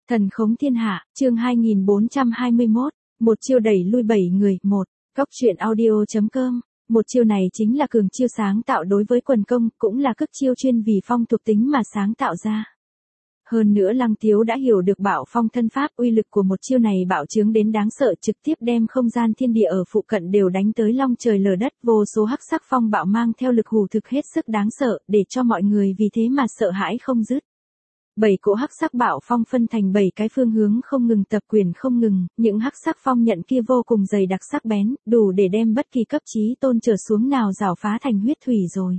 Thần khống thiên hạ, chương 2421, một chiêu đẩy lui 7 người, Cóc truyện audio.com. Một chiêu này chính là cường chiêu sáng tạo đối với quần công, cũng là cực chiêu chuyên vì phong thuộc tính mà sáng tạo ra. Hơn nữa Lăng Tiếu đã hiểu được Bạo Phong thân pháp, uy lực của một chiêu này bạo trướng đến đáng sợ, trực tiếp đem không gian thiên địa ở phụ cận đều đánh tới long trời lở đất, vô số hắc sắc phong bạo mang theo lực hù thực hết sức đáng sợ, để cho mọi người vì thế mà sợ hãi không dứt. 7 cỗ hắc sắc bạo phong phân thành 7 cái phương hướng không ngừng tập quyền không ngừng, những hắc sắc phong nhận kia vô cùng dày đặc sắc bén, đủ để đem bất kỳ cấp chí tôn trở xuống nào rào phá thành huyết thủy rồi.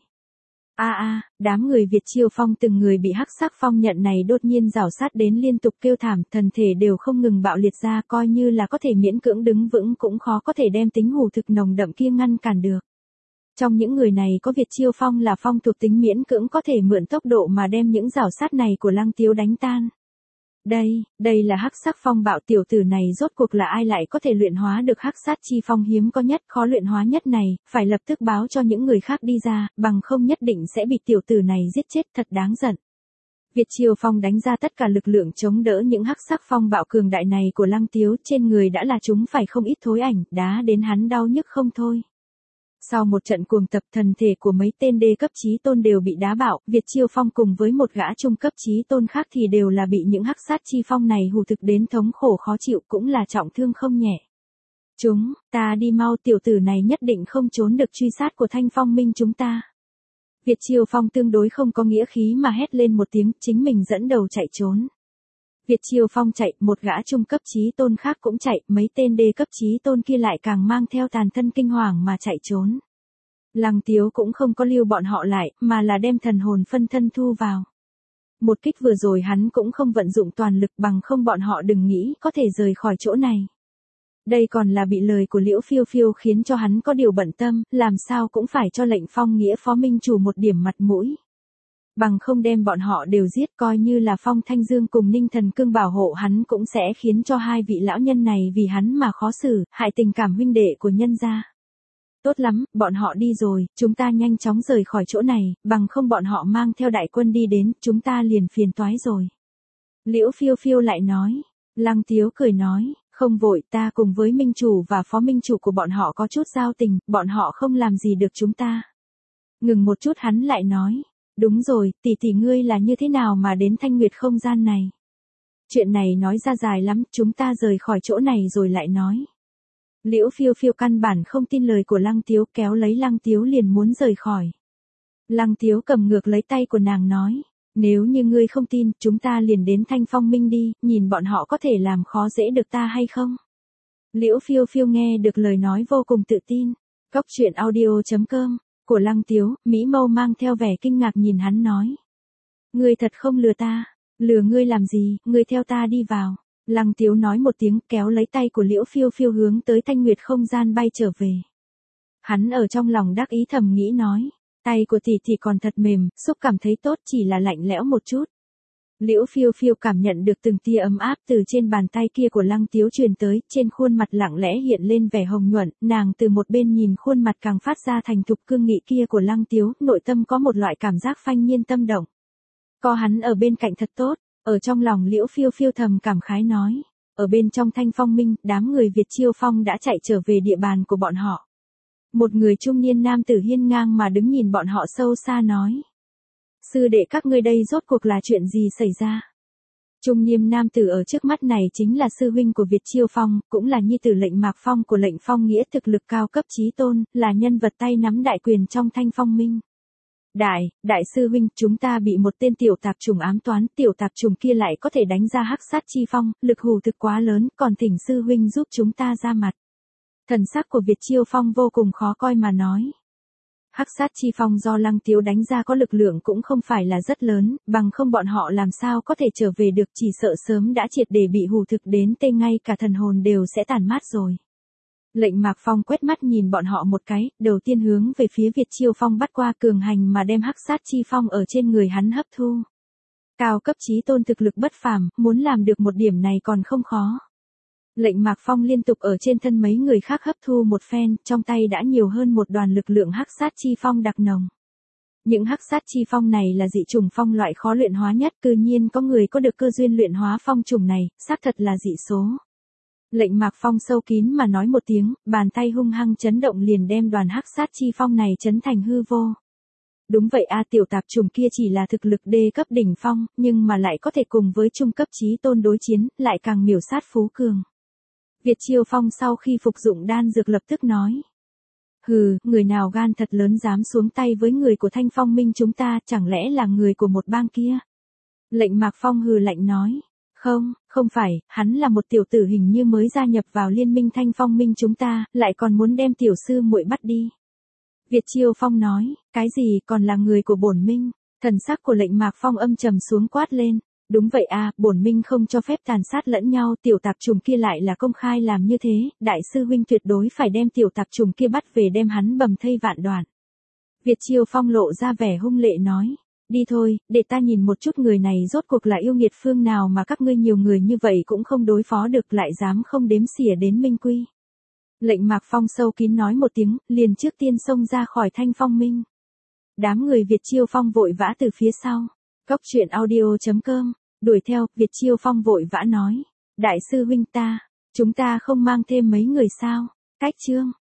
Đám người Việt Chiêu Phong từng người bị hắc sắc phong nhận này đột nhiên rào sát đến liên tục kêu thảm, thần thể đều không ngừng bạo liệt ra, coi như là có thể miễn cưỡng đứng vững cũng khó có thể đem tính hù thực nồng đậm kia ngăn cản được. Trong những người này có Việt Chiêu Phong là phong thuộc tính miễn cưỡng có thể mượn tốc độ mà đem những rào sát này của Lăng Tiếu đánh tan. Đây là hắc sắc phong bạo, tiểu tử này rốt cuộc là ai lại có thể luyện hóa được hắc sát chi phong hiếm có nhất, khó luyện hóa nhất này, phải lập tức báo cho những người khác đi ra, bằng không nhất định sẽ bị tiểu tử này giết chết, thật đáng giận. Việt Chiêu Phong đánh ra tất cả lực lượng chống đỡ những hắc sắc phong bạo cường đại này của Lăng Tiếu, trên người đã là chúng phải không ít thối ảnh, đá đến hắn đau nhức không thôi. Sau một trận cuồng tập, thần thể của mấy tên đê cấp chí tôn đều bị đá bạo, Việt Chiêu Phong cùng với một gã trung cấp chí tôn khác thì đều là bị những hắc sát chi phong này hù thực đến thống khổ khó chịu, cũng là trọng thương không nhẹ. Chúng ta đi mau, tiểu tử này nhất định không trốn được truy sát của Thanh Phong Minh chúng ta. Việt Chiêu Phong tương đối không có nghĩa khí mà hét lên một tiếng, chính mình dẫn đầu chạy trốn. Việt Chiêu Phong chạy, một gã trung cấp chí tôn khác cũng chạy, mấy tên đê cấp chí tôn kia lại càng mang theo tàn thân kinh hoàng mà chạy trốn. Lăng Tiếu cũng không có lưu bọn họ lại, mà là đem thần hồn phân thân thu vào. Một kích vừa rồi hắn cũng không vận dụng toàn lực, bằng không bọn họ đừng nghĩ có thể rời khỏi chỗ này. Đây còn là bị lời của Liễu Phiêu Phiêu khiến cho hắn có điều bận tâm, làm sao cũng phải cho lệnh Phong Nghĩa phó minh chủ một điểm mặt mũi. Bằng không đem bọn họ đều giết, coi như là Phong Thanh Dương cùng Ninh Thần Cương bảo hộ hắn cũng sẽ khiến cho hai vị lão nhân này vì hắn mà khó xử, hại tình cảm huynh đệ của nhân gia. Tốt lắm, bọn họ đi rồi, chúng ta nhanh chóng rời khỏi chỗ này, bằng không bọn họ mang theo đại quân đi đến, chúng ta liền phiền toái rồi. Liễu Phiêu Phiêu lại nói. Lăng Tiếu cười nói, không vội, ta cùng với minh chủ và phó minh chủ của bọn họ có chút giao tình, bọn họ không làm gì được chúng ta. Ngừng một chút hắn lại nói. Đúng rồi, tỷ ngươi là như thế nào mà đến Thanh Nguyệt không gian này? Chuyện này nói ra dài lắm, chúng ta rời khỏi chỗ này rồi lại nói. Liễu Phiêu Phiêu căn bản không tin lời của Lăng Tiếu, kéo lấy Lăng Tiếu liền muốn rời khỏi. Lăng Tiếu cầm ngược lấy tay của nàng nói, nếu như ngươi không tin, chúng ta liền đến Thanh Phong Minh đi, nhìn bọn họ có thể làm khó dễ được ta hay không? Liễu Phiêu Phiêu nghe được lời nói vô cùng tự tin. Cóc truyện audio.com của Lăng Tiếu, Mỹ Mâu mang theo vẻ kinh ngạc nhìn hắn nói. Ngươi thật không lừa ta, lừa ngươi làm gì, ngươi theo ta đi vào. Lăng Tiếu nói một tiếng, kéo lấy tay của Liễu Phiêu Phiêu hướng tới Thanh Nguyệt không gian bay trở về. Hắn ở trong lòng đắc ý thầm nghĩ nói, tay của tỷ còn thật mềm, xúc cảm thấy tốt, chỉ là lạnh lẽo một chút. Liễu Phiêu Phiêu cảm nhận được từng tia ấm áp từ trên bàn tay kia của Lăng Tiếu truyền tới, trên khuôn mặt lặng lẽ hiện lên vẻ hồng nhuận, nàng từ một bên nhìn khuôn mặt càng phát ra thành thục cương nghị kia của Lăng Tiếu, nội tâm có một loại cảm giác phanh nhiên tâm động. Có hắn ở bên cạnh thật tốt, ở trong lòng Liễu Phiêu Phiêu thầm cảm khái nói, ở bên trong Thanh Phong Minh, đám người Việt Chiêu Phong đã chạy trở về địa bàn của bọn họ. Một người trung niên nam tử hiên ngang mà đứng nhìn bọn họ sâu xa nói. Sư đệ các ngươi đây rốt cuộc là chuyện gì xảy ra? Trung niên nam tử ở trước mắt này chính là sư huynh của Việt Chiêu Phong, cũng là nhi tử Lệnh Mạc Phong của Lệnh Phong Nghĩa, thực lực cao cấp chí tôn, là nhân vật tay nắm đại quyền trong Thanh Phong Minh. Đại sư huynh, chúng ta bị một tên tiểu tạp chủng ám toán, tiểu tạp chủng kia lại có thể đánh ra hắc sát chi phong, lực hù thực quá lớn, còn thỉnh sư huynh giúp chúng ta ra mặt. Thần sắc của Việt Chiêu Phong vô cùng khó coi mà nói. Hắc sát chi phong do Lăng Tiếu đánh ra có lực lượng cũng không phải là rất lớn, bằng không bọn họ làm sao có thể trở về được, chỉ sợ sớm đã triệt để bị hù thực đến tê, ngay cả thần hồn đều sẽ tàn mát rồi. Lệnh Mạc Phong quét mắt nhìn bọn họ một cái, đầu tiên hướng về phía Việt Chiêu Phong bắt qua, cường hành mà đem hắc sát chi phong ở trên người hắn hấp thu. Cao cấp chí tôn thực lực bất phàm, muốn làm được một điểm này còn không khó. Lệnh Mạc Phong liên tục ở trên thân mấy người khác hấp thu một phen, trong tay đã nhiều hơn một đoàn lực lượng hắc sát chi phong đặc nồng. Những hắc sát chi phong này là dị trùng phong loại khó luyện hóa nhất, cư nhiên có người có được cơ duyên luyện hóa phong trùng này, xác thật là dị số. Lệnh Mạc Phong sâu kín mà nói một tiếng, bàn tay hung hăng chấn động liền đem đoàn hắc sát chi phong này chấn thành hư vô. Đúng vậy a, tiểu tạp trùng kia chỉ là thực lực đê cấp đỉnh phong, nhưng mà lại có thể cùng với trung cấp chí tôn đối chiến, lại càng miểu sát phú cường. Việt Chiêu Phong sau khi phục dụng đan dược lập tức nói. Hừ, người nào gan thật lớn dám xuống tay với người của Thanh Phong Minh chúng ta, chẳng lẽ là người của một bang kia? Lệnh Mạc Phong hừ lạnh nói. Không phải, hắn là một tiểu tử hình như mới gia nhập vào liên minh Thanh Phong Minh chúng ta, lại còn muốn đem tiểu sư muội bắt đi. Việt Chiêu Phong nói, cái gì còn là người của bổn minh? Thần sắc của Lệnh Mạc Phong âm trầm xuống quát lên. Đúng vậy a, bổn minh không cho phép tàn sát lẫn nhau, tiểu tạp trùng kia lại là công khai làm như thế, đại sư huynh tuyệt đối phải đem tiểu tạp trùng kia bắt về đem hắn bầm thây vạn đoạn. Việt Chiêu Phong lộ ra vẻ hung lệ nói, đi thôi, để ta nhìn một chút người này rốt cuộc là yêu nghiệt phương nào mà các ngươi nhiều người như vậy cũng không đối phó được, lại dám không đếm xỉa đến minh quy. Lệnh Mạc Phong sâu kín nói một tiếng, liền trước tiên xông ra khỏi Thanh Phong Minh. Đám người Việt Chiêu Phong vội vã từ phía sau. Cốc truyện audio.com, đuổi theo, Việt Chiêu Phong vội vã nói. Đại sư huynh ta, chúng ta không mang thêm mấy người sao? Cách chương.